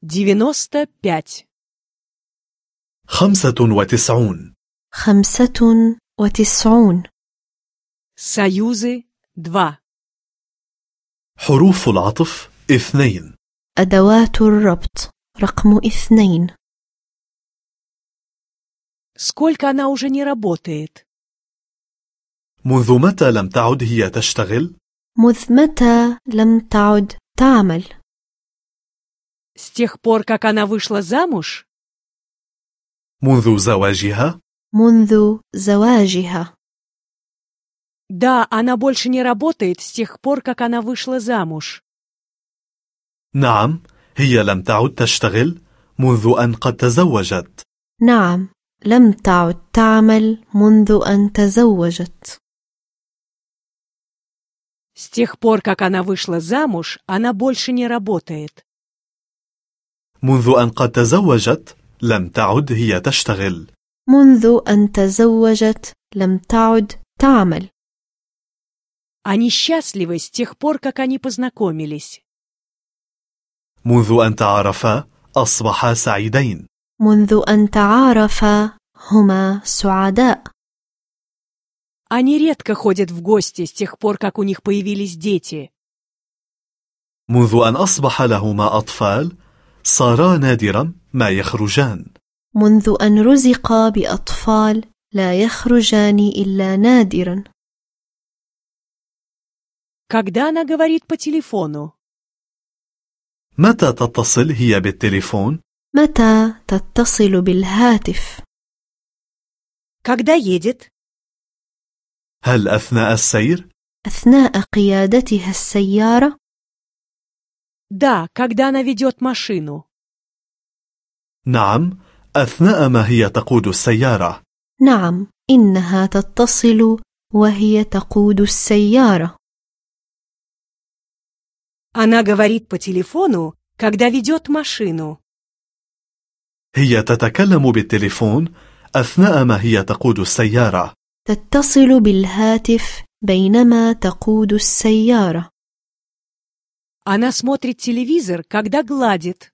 95. 95. 95. Союзы 2. حروف العطف 2. أدوات الربط رقم 2. Сколько она уже не работает? منذ متى لم تعد هي تشتغل؟ منذ متى لم تعد تعمل؟ С тех пор, как она вышла замуж? منذ زواجها؟ منذ زواجها. Да, она больше не работает с тех пор, как она вышла замуж. نعم، هي لم تعد تشتغل منذ أن قد تزوجت. نعم، لم تعد تعمل منذ أن تزوجت. С тех пор, как она вышла замуж, она больше не работает. منذ أن قد تزوجت لم تعد هي تشتغل. منذ أن تزوجت لم تعد تعمل. Они счастливы с тех пор, как они познакомились. منذ أن تعارفا أصبحا سعيدين. منذ أن تعارفا هما سعداء. Они редко ходят в гости с тех пор, как у них появились дети. منذ أن أصبح لهما أطفال صارا نادرا ما يخرجان. منذ أن رزقا بأطفال لا يخرجان إلا نادرا. Когда она говорит по телефону? متى تتصل هي بالتليفون؟ متى تتصل بالهاتف؟ Когда едет? هل أثناء السير؟ أثناء قيادتها السيارة؟ Да, когда она ведет машину. نعم، أثناء ما هي تقود السيارة. نعم، إنها تتصل وهي تقود السيارة. Она говорит по телефону, когда ведет машину. هي تتكلم بالتليفون أثناء ما هي تقود السيارة. تتصل بالهاتف بينما تقود السيارة. Она смотрит телевизор, когда гладит.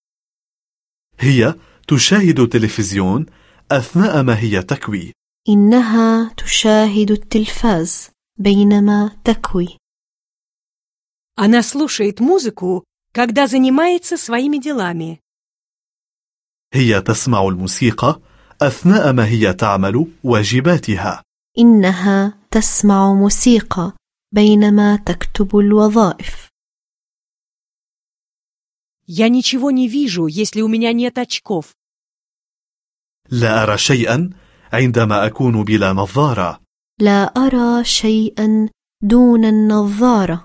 هي تشاهد تلفزيون أثناء ما هي تكوي. إنها تشاهد التلفاز بينما تكوي. Она слушает музыку, когда занимается своими делами. هي تسمع الموسيقى أثناء ما هي تعمل واجباتها. إنها تسمع موسيقى بينما تكتب الوظائف. Я ничего не вижу, если у меня нет очков. لا أرى شيئا عندما أكون بلا نظارة. لا أرى شيئا دون النظارة.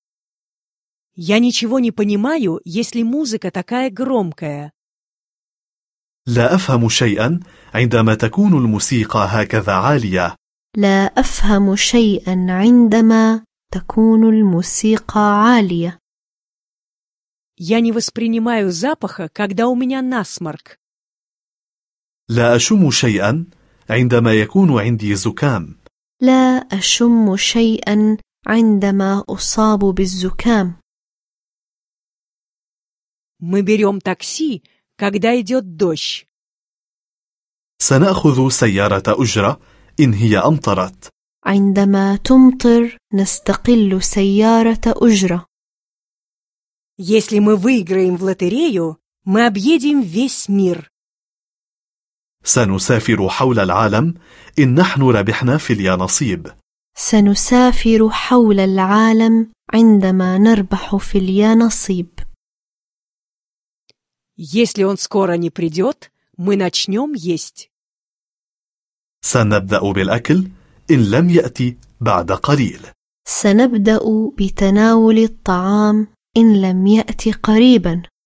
Я ничего не понимаю, если музыка такая громкая. لا أفهم شيئا عندما تكون الموسيقى هكذا عالية. لا أفهم شيئا عندما تكون الموسيقى عالية. Я не воспринимаю запаха, когда у меня насморк. لا أشم شيئا عندما يكون عندي زكام. لا أشم شيئا عندما أصاب بالزكام. Мы берем такси, когда идет дождь. سنأخذ سيارة أجرة إن هي أمطرت. عندما تمطر نستقل سيارة أجرة. Если мы выиграем в лотерею, мы объедем весь мир. سنسافر حول العالم إن نحن ربحنا في اليانصيب. سنسافر حول العالم عندما نربح في اليانصيب. Если он скоро не придет, мы начнем есть. سنبدأ بالأكل إن لم يأتي بعد قليل. سنبدأ بتناول الطعام إن لم يأتي قريبا.